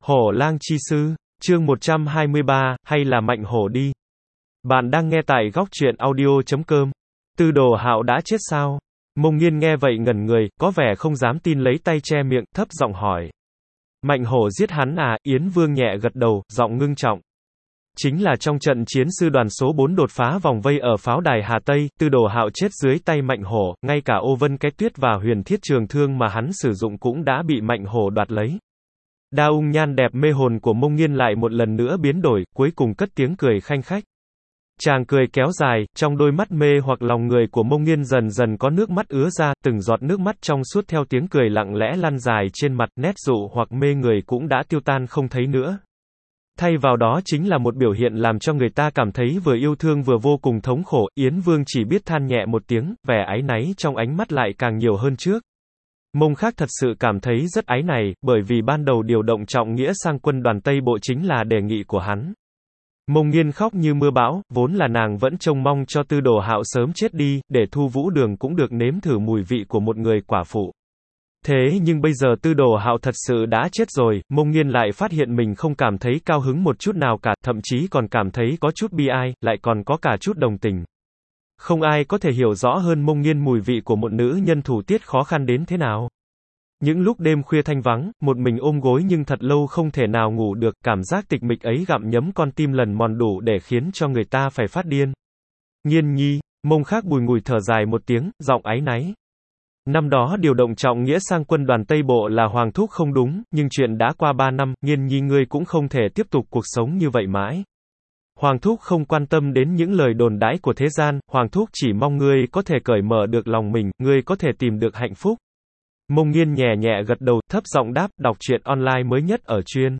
Hổ lang chi sư, chương 123, hay là mạnh hổ đi. Bạn đang nghe tại góc truyện audio.com. Tư Đồ Hạo đã chết sao? Mông Nghiên nghe vậy ngẩn người, có vẻ không dám tin, lấy tay che miệng, thấp giọng hỏi. Mạnh hổ giết hắn à? Yến Vương nhẹ gật đầu, giọng ngưng trọng. Chính là trong trận chiến sư đoàn số 4 đột phá vòng vây ở pháo đài Hà Tây, Tư Đồ Hạo chết dưới tay Mạnh hổ, ngay cả ô vân cái tuyết và huyền thiết trường thương mà hắn sử dụng cũng đã bị Mạnh hổ đoạt lấy. Đa ung nhan đẹp mê hồn của Mông Nghiên lại một lần nữa biến đổi, cuối cùng cất tiếng cười khanh khách. Chàng cười kéo dài, trong đôi mắt mê hoặc lòng người của Mông Nghiên dần dần có nước mắt ứa ra, từng giọt nước mắt trong suốt theo tiếng cười lặng lẽ lăn dài trên mặt, nét dụ hoặc mê người cũng đã tiêu tan không thấy nữa. Thay vào đó chính là một biểu hiện làm cho người ta cảm thấy vừa yêu thương vừa vô cùng thống khổ. Yến Vương chỉ biết than nhẹ một tiếng, vẻ áy náy trong ánh mắt lại càng nhiều hơn trước. Mông Khác thật sự cảm thấy rất áy náy, bởi vì ban đầu điều động Trọng Nghĩa sang quân đoàn Tây Bộ chính là đề nghị của hắn. Mông Nghiên khóc như mưa bão, vốn là nàng vẫn trông mong cho Tư Đồ Hạo sớm chết đi, để Thu Vũ Đường cũng được nếm thử mùi vị của một người quả phụ. Thế nhưng bây giờ Tư Đồ Hạo thật sự đã chết rồi, Mông Nghiên lại phát hiện mình không cảm thấy cao hứng một chút nào cả, thậm chí còn cảm thấy có chút bi ai, lại còn có cả chút đồng tình. Không ai có thể hiểu rõ hơn Mông Nghiên mùi vị của một nữ nhân thủ tiết khó khăn đến thế nào. Những lúc đêm khuya thanh vắng, một mình ôm gối nhưng thật lâu không thể nào ngủ được, cảm giác tịch mịch ấy gặm nhấm con tim lần mòn đủ để khiến cho người ta phải phát điên. Nghiên nhi, Mông Khác bùi ngùi thở dài một tiếng, giọng áy náy. Năm đó điều động Trọng Nghĩa sang quân đoàn Tây Bộ là Hoàng thúc không đúng, nhưng chuyện đã qua 3 năm, Nghiên nhi ngươi cũng không thể tiếp tục cuộc sống như vậy mãi. Hoàng thúc không quan tâm đến những lời đồn đãi của thế gian, Hoàng thúc chỉ mong ngươi có thể cởi mở được lòng mình, ngươi có thể tìm được hạnh phúc. Mông Nghiên nhẹ nhẹ gật đầu, thấp giọng đáp, đọc truyện online mới nhất ở chuyên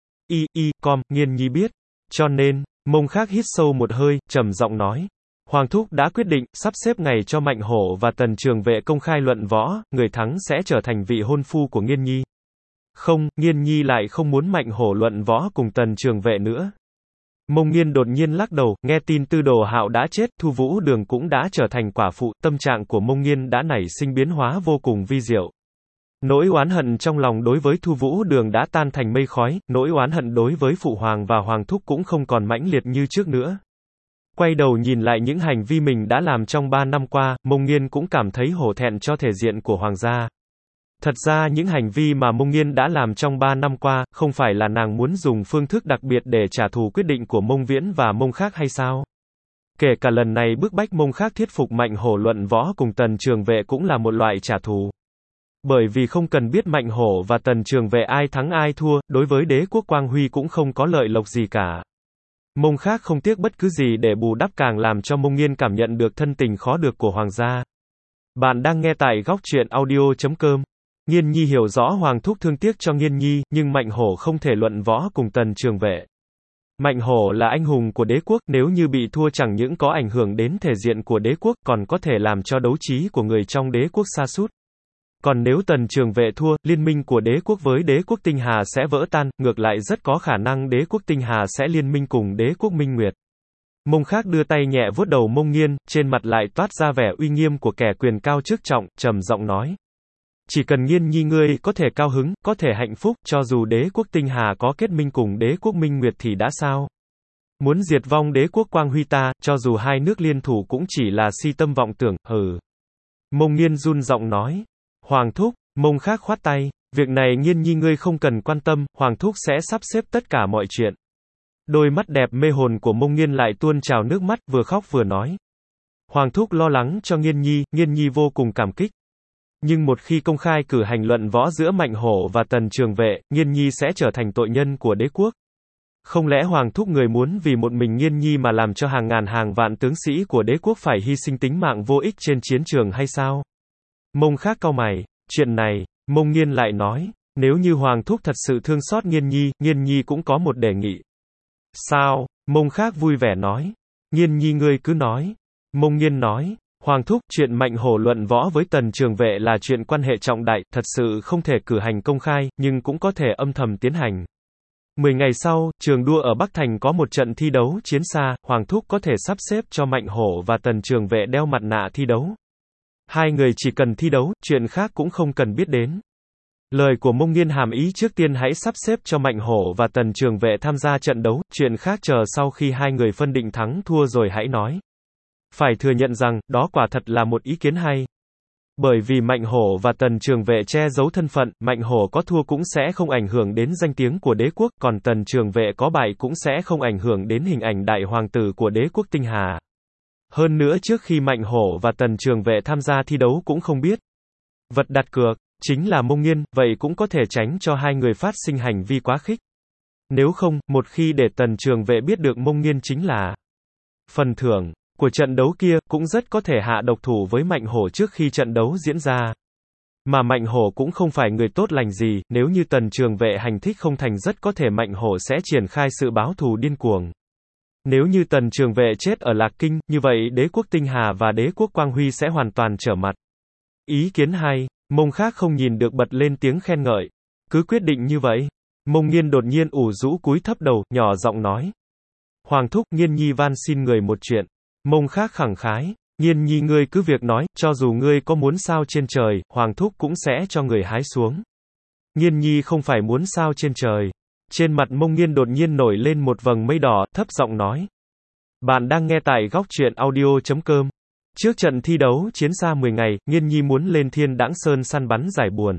com, Nghiên nhi biết. Cho nên, Mông Khác hít sâu một hơi, trầm giọng nói. Hoàng thúc đã quyết định, sắp xếp ngày cho Mạnh hổ và Tần Trường Vệ công khai luận võ, người thắng sẽ trở thành vị hôn phu của Nghiên nhi. Không, Nghiên nhi lại không muốn Mạnh hổ luận võ cùng Tần Trường Vệ nữa. Mông Nghiên đột nhiên lắc đầu, nghe tin Tư Đồ Hạo đã chết, Thu Vũ Đường cũng đã trở thành quả phụ, tâm trạng của Mông Nghiên đã nảy sinh biến hóa vô cùng vi diệu. Nỗi oán hận trong lòng đối với Thu Vũ Đường đã tan thành mây khói, nỗi oán hận đối với Phụ Hoàng và Hoàng thúc cũng không còn mãnh liệt như trước nữa. Quay đầu nhìn lại những hành vi mình đã làm trong 3 năm qua, Mông Nghiên cũng cảm thấy hổ thẹn cho thể diện của Hoàng gia. Thật ra những hành vi mà Mông Nghiên đã làm trong 3 năm qua, không phải là nàng muốn dùng phương thức đặc biệt để trả thù quyết định của Mông Viễn và Mông Khác hay sao? Kể cả lần này bức bách Mông Khác thuyết phục Mạnh hổ luận võ cùng Tần Trường Vệ cũng là một loại trả thù. Bởi vì không cần biết Mạnh hổ và Tần Trường Vệ ai thắng ai thua, đối với đế quốc Quang Huy cũng không có lợi lộc gì cả. Mông Khác không tiếc bất cứ gì để bù đắp, càng làm cho Mông Nghiên cảm nhận được thân tình khó được của Hoàng gia. Bạn đang nghe tại góc truyện audio.com. Nghiên nhi hiểu rõ Hoàng thúc thương tiếc cho Nghiên nhi, nhưng Mạnh hổ không thể luận võ cùng Tần Trường Vệ. Mạnh hổ là anh hùng của đế quốc, nếu như bị thua chẳng những có ảnh hưởng đến thể diện của đế quốc, còn có thể làm cho đấu trí của người trong đế quốc sa sút. Còn nếu Tần Trường Vệ thua, liên minh của đế quốc với đế quốc Tinh Hà sẽ vỡ tan, ngược lại rất có khả năng đế quốc Tinh Hà sẽ liên minh cùng đế quốc Minh Nguyệt. Mông Khác đưa tay nhẹ vuốt đầu Mông Nghiên, trên mặt lại toát ra vẻ uy nghiêm của kẻ quyền cao chức trọng, trầm giọng nói. Chỉ cần Nghiên nhi ngươi có thể cao hứng, có thể hạnh phúc, cho dù đế quốc Tinh Hà có kết minh cùng đế quốc Minh Nguyệt thì đã sao? Muốn diệt vong đế quốc Quang Huy ta, cho dù hai nước liên thủ cũng chỉ là si tâm vọng tưởng, hừ. Mông Nghiên run giọng nói. Hoàng thúc, Mông Khác khoát tay, việc này Nghiên nhi ngươi không cần quan tâm, Hoàng thúc sẽ sắp xếp tất cả mọi chuyện. Đôi mắt đẹp mê hồn của Mông Nghiên lại tuôn trào nước mắt, vừa khóc vừa nói. Hoàng thúc lo lắng cho Nghiên nhi vô cùng cảm kích. Nhưng một khi công khai cử hành luận võ giữa Mạnh hổ và Tần Trường Vệ, Nghiên nhi sẽ trở thành tội nhân của đế quốc. Không lẽ Hoàng thúc người muốn vì một mình Nghiên nhi mà làm cho hàng ngàn hàng vạn tướng sĩ của đế quốc phải hy sinh tính mạng vô ích trên chiến trường hay sao? Mông Khác cau mày, chuyện này, Mông Nghiên lại nói, nếu như Hoàng thúc thật sự thương xót Nghiên nhi cũng có một đề nghị. Sao? Mông Khác vui vẻ nói, Nghiên nhi ngươi cứ nói. Mông Nghiên nói, Hoàng thúc, chuyện Mạnh hổ luận võ với Tần Trường Vệ là chuyện quan hệ trọng đại, thật sự không thể cử hành công khai, nhưng cũng có thể âm thầm tiến hành. 10 ngày sau, trường đua ở Bắc Thành có một trận thi đấu chiến xa, Hoàng thúc có thể sắp xếp cho Mạnh hổ và Tần Trường Vệ đeo mặt nạ thi đấu. Hai người chỉ cần thi đấu, chuyện khác cũng không cần biết đến. Lời của Mông Nghiên hàm ý trước tiên hãy sắp xếp cho Mạnh Hổ và Tần Trường Vệ tham gia trận đấu, chuyện khác chờ sau khi hai người phân định thắng thua rồi hãy nói. Phải thừa nhận rằng, đó quả thật là một ý kiến hay. Bởi vì Mạnh Hổ và Tần Trường Vệ che giấu thân phận, Mạnh Hổ có thua cũng sẽ không ảnh hưởng đến danh tiếng của đế quốc, còn Tần Trường Vệ có bại cũng sẽ không ảnh hưởng đến hình ảnh đại hoàng tử của đế quốc Tinh Hà. Hơn nữa trước khi Mạnh Hổ và Tần Trường Vệ tham gia thi đấu cũng không biết. Vật đặt cược chính là Mông Nghiên, vậy cũng có thể tránh cho hai người phát sinh hành vi quá khích. Nếu không, một khi để Tần Trường Vệ biết được Mông Nghiên chính là phần thưởng của trận đấu kia, cũng rất có thể hạ độc thủ với Mạnh Hổ trước khi trận đấu diễn ra. Mà Mạnh Hổ cũng không phải người tốt lành gì, nếu như Tần Trường Vệ hành thích không thành rất có thể Mạnh Hổ sẽ triển khai sự báo thù điên cuồng. Nếu như Tần Trường Vệ chết ở Lạc Kinh, như vậy đế quốc Tinh Hà và đế quốc Quang Huy sẽ hoàn toàn trở mặt. Ý kiến hay, Mông Khác không nhìn được bật lên tiếng khen ngợi. Cứ quyết định như vậy. Mông Nghiên đột nhiên ủ rũ cúi thấp đầu, nhỏ giọng nói. Hoàng thúc, Nghiên nhi van xin người một chuyện. Mông Khác khẳng khái. Nghiên nhi ngươi cứ việc nói, cho dù ngươi có muốn sao trên trời, Hoàng thúc cũng sẽ cho người hái xuống. Nghiên nhi không phải muốn sao trên trời. Trên mặt Mông Nghiên đột nhiên nổi lên một vầng mây đỏ, thấp giọng nói. Bạn đang nghe tại góc truyện audio.com. Trước trận thi đấu chiến xa 10 ngày, Nghiên nhi muốn lên Thiên Đãng Sơn săn bắn giải buồn.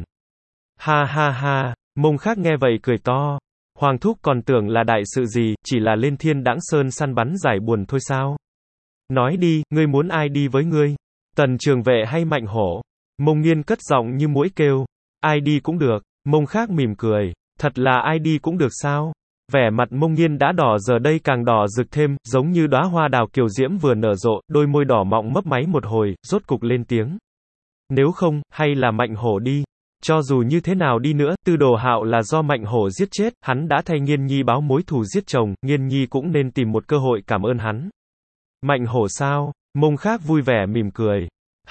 Ha ha ha, Mông Khác nghe vậy cười to. Hoàng thúc còn tưởng là đại sự gì, chỉ là lên Thiên Đãng Sơn săn bắn giải buồn thôi sao? Nói đi, ngươi muốn ai đi với ngươi? Tần Trường Vệ hay Mạnh Hổ? Mông Nghiên cất giọng như muỗi kêu. Ai đi cũng được. Mông Khác mỉm cười. Thật là ai đi cũng được sao? Vẻ mặt Mông Nghiên đã đỏ giờ đây càng đỏ rực thêm, giống như đóa hoa đào kiều diễm vừa nở rộ, đôi môi đỏ mọng mấp máy một hồi, rốt cục lên tiếng. Nếu không, hay là Mạnh Hổ đi. Cho dù như thế nào đi nữa, Tư Đồ Hạo là do Mạnh Hổ giết chết, hắn đã thay Nghiên nhi báo mối thù giết chồng, Nghiên nhi cũng nên tìm một cơ hội cảm ơn hắn. Mạnh Hổ sao? Mông Khác vui vẻ mỉm cười.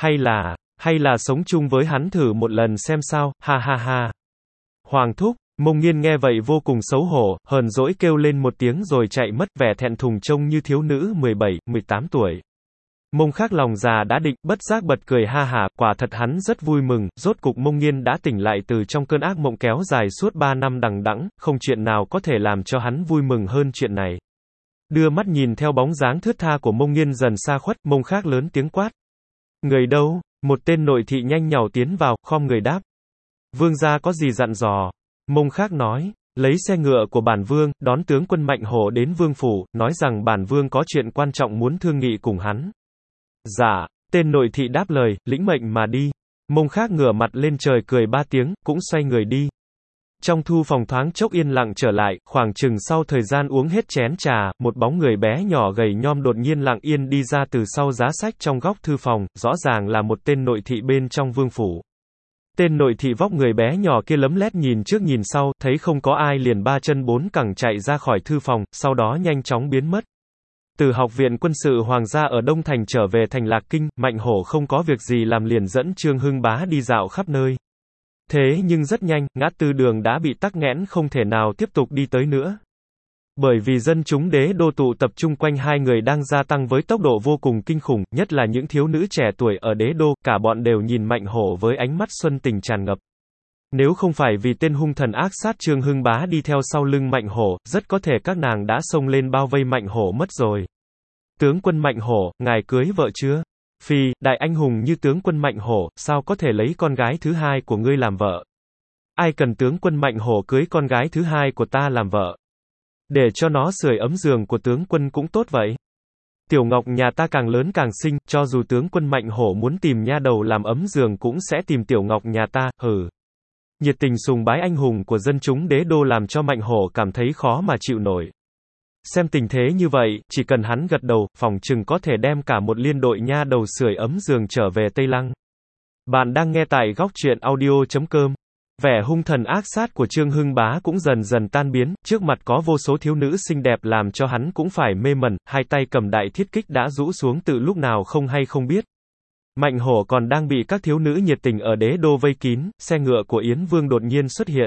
Hay là sống chung với hắn thử một lần xem sao, ha ha ha. Hoàng thúc, Mông Nghiên nghe vậy vô cùng xấu hổ, hờn dỗi kêu lên một tiếng rồi chạy mất, vẻ thẹn thùng trông như thiếu nữ 17, 18 tuổi. Mông Khác lòng già đã định, bất giác bật cười ha hả, quả thật hắn rất vui mừng, rốt cục Mông Nghiên đã tỉnh lại từ trong cơn ác mộng kéo dài suốt 3 năm đằng đẵng, không chuyện nào có thể làm cho hắn vui mừng hơn chuyện này. Đưa mắt nhìn theo bóng dáng thướt tha của Mông Nghiên dần xa khuất, Mông Khác lớn tiếng quát. Người đâu? Một tên nội thị nhanh nhảu tiến vào, khom người đáp. Vương gia có gì dặn dò? Mông Khác nói. Lấy xe ngựa của bản vương, đón tướng quân Mạnh Hổ đến vương phủ, nói rằng bản vương có chuyện quan trọng muốn thương nghị cùng hắn. Dạ, tên nội thị đáp lời, lĩnh mệnh mà đi. Mông Khác ngửa mặt lên trời cười 3 tiếng, cũng xoay người đi. Trong thư phòng thoáng chốc yên lặng trở lại, khoảng chừng sau thời gian uống hết chén trà, một bóng người bé nhỏ gầy nhom đột nhiên lặng yên đi ra từ sau giá sách trong góc thư phòng, rõ ràng là một tên nội thị bên trong vương phủ. Tên nội thị vóc người bé nhỏ kia lấm lét nhìn trước nhìn sau, thấy không có ai liền 3 chân 4 cẳng chạy ra khỏi thư phòng, sau đó nhanh chóng biến mất. Từ học viện quân sự Hoàng gia ở Đông Thành trở về thành Lạc Kinh, Mạnh Hổ không có việc gì làm liền dẫn Trương Hưng Bá đi dạo khắp nơi. Thế nhưng rất nhanh, ngã tư đường đã bị tắc nghẽn không thể nào tiếp tục đi tới nữa. Bởi vì dân chúng đế đô tụ tập trung quanh hai người đang gia tăng với tốc độ vô cùng kinh khủng, nhất là những thiếu nữ trẻ tuổi ở đế đô, cả bọn đều nhìn Mạnh Hổ với ánh mắt xuân tình tràn ngập. Nếu không phải vì tên hung thần ác sát Trương Hưng Bá đi theo sau lưng Mạnh Hổ, rất có thể các nàng đã xông lên bao vây Mạnh Hổ mất rồi. Tướng quân Mạnh Hổ, ngài cưới vợ chưa? Phi, đại anh hùng như tướng quân Mạnh Hổ, sao có thể lấy con gái thứ hai của ngươi làm vợ? Ai cần tướng quân Mạnh Hổ cưới con gái thứ hai của ta làm vợ? Để cho nó sưởi ấm giường của tướng quân cũng tốt vậy. Tiểu Ngọc nhà ta càng lớn càng xinh, cho dù tướng quân Mạnh Hổ muốn tìm nha đầu làm ấm giường cũng sẽ tìm Tiểu Ngọc nhà ta, hừ. Nhiệt tình sùng bái anh hùng của dân chúng đế đô làm cho Mạnh Hổ cảm thấy khó mà chịu nổi. Xem tình thế như vậy, chỉ cần hắn gật đầu, phòng chừng có thể đem cả một liên đội nha đầu sưởi ấm giường trở về Tây Lăng. Bạn đang nghe tại góc truyện audio.com. Vẻ hung thần ác sát của Trương Hưng Bá cũng dần dần tan biến, trước mặt có vô số thiếu nữ xinh đẹp làm cho hắn cũng phải mê mẩn, hai tay cầm đại thiết kích đã rũ xuống từ lúc nào không hay không biết. Mạnh Hổ còn đang bị các thiếu nữ nhiệt tình ở đế đô vây kín, xe ngựa của Yến Vương đột nhiên xuất hiện.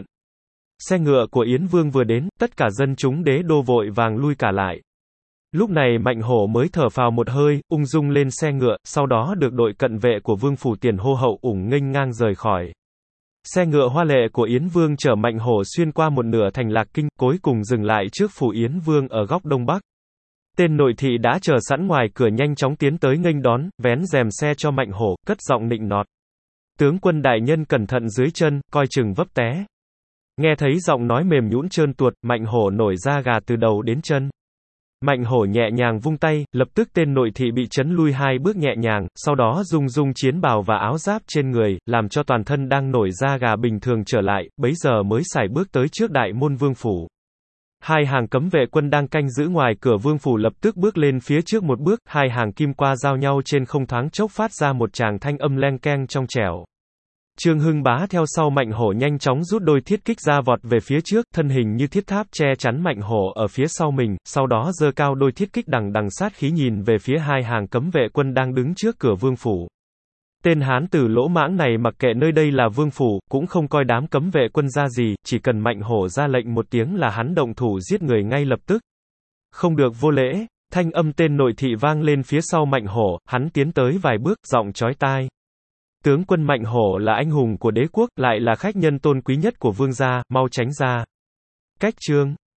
Xe ngựa của Yến Vương vừa đến, tất cả dân chúng đế đô vội vàng lui cả lại. Lúc này Mạnh Hổ mới thở phào một hơi, ung dung lên xe ngựa, sau đó được đội cận vệ của Vương phủ Tiền Hô Hậu ủng nghênh ngang rời khỏi. Xe ngựa hoa lệ của Yến Vương chở Mạnh Hổ xuyên qua một nửa thành Lạc Kinh, cuối cùng dừng lại trước phủ Yến Vương ở góc đông bắc. Tên nội thị đã chờ sẵn ngoài cửa nhanh chóng tiến tới nghênh đón, vén rèm xe cho Mạnh Hổ, cất giọng nịnh nọt. Tướng quân đại nhân cẩn thận dưới chân, coi chừng vấp té. Nghe thấy giọng nói mềm nhũn trơn tuột, Mạnh Hổ nổi da gà từ đầu đến chân. Mạnh Hổ nhẹ nhàng vung tay, lập tức tên nội thị bị chấn lui 2 bước nhẹ nhàng, sau đó rung rung chiến bào và áo giáp trên người, làm cho toàn thân đang nổi da gà bình thường trở lại, bấy giờ mới sải bước tới trước đại môn vương phủ. 2 hàng cấm vệ quân đang canh giữ ngoài cửa vương phủ lập tức bước lên phía trước một bước, 2 hàng kim qua giao nhau trên không thoáng chốc phát ra một tràng thanh âm leng keng trong trẻo. Trương Hưng Bá theo sau Mạnh Hổ nhanh chóng rút đôi thiết kích ra vọt về phía trước, thân hình như thiết tháp che chắn Mạnh Hổ ở phía sau mình, sau đó giơ cao đôi thiết kích đằng đằng sát khí nhìn về phía 2 hàng cấm vệ quân đang đứng trước cửa vương phủ. Tên hán tử lỗ mãng này mặc kệ nơi đây là vương phủ, cũng không coi đám cấm vệ quân ra gì, chỉ cần Mạnh Hổ ra lệnh một tiếng là hắn động thủ giết người ngay lập tức. Không được vô lễ, thanh âm tên nội thị vang lên phía sau Mạnh Hổ, hắn tiến tới vài bước, giọng chói tai. Tướng quân Mạnh Hổ là anh hùng của đế quốc, lại là khách nhân tôn quý nhất của vương gia, mau tránh ra. Cách chương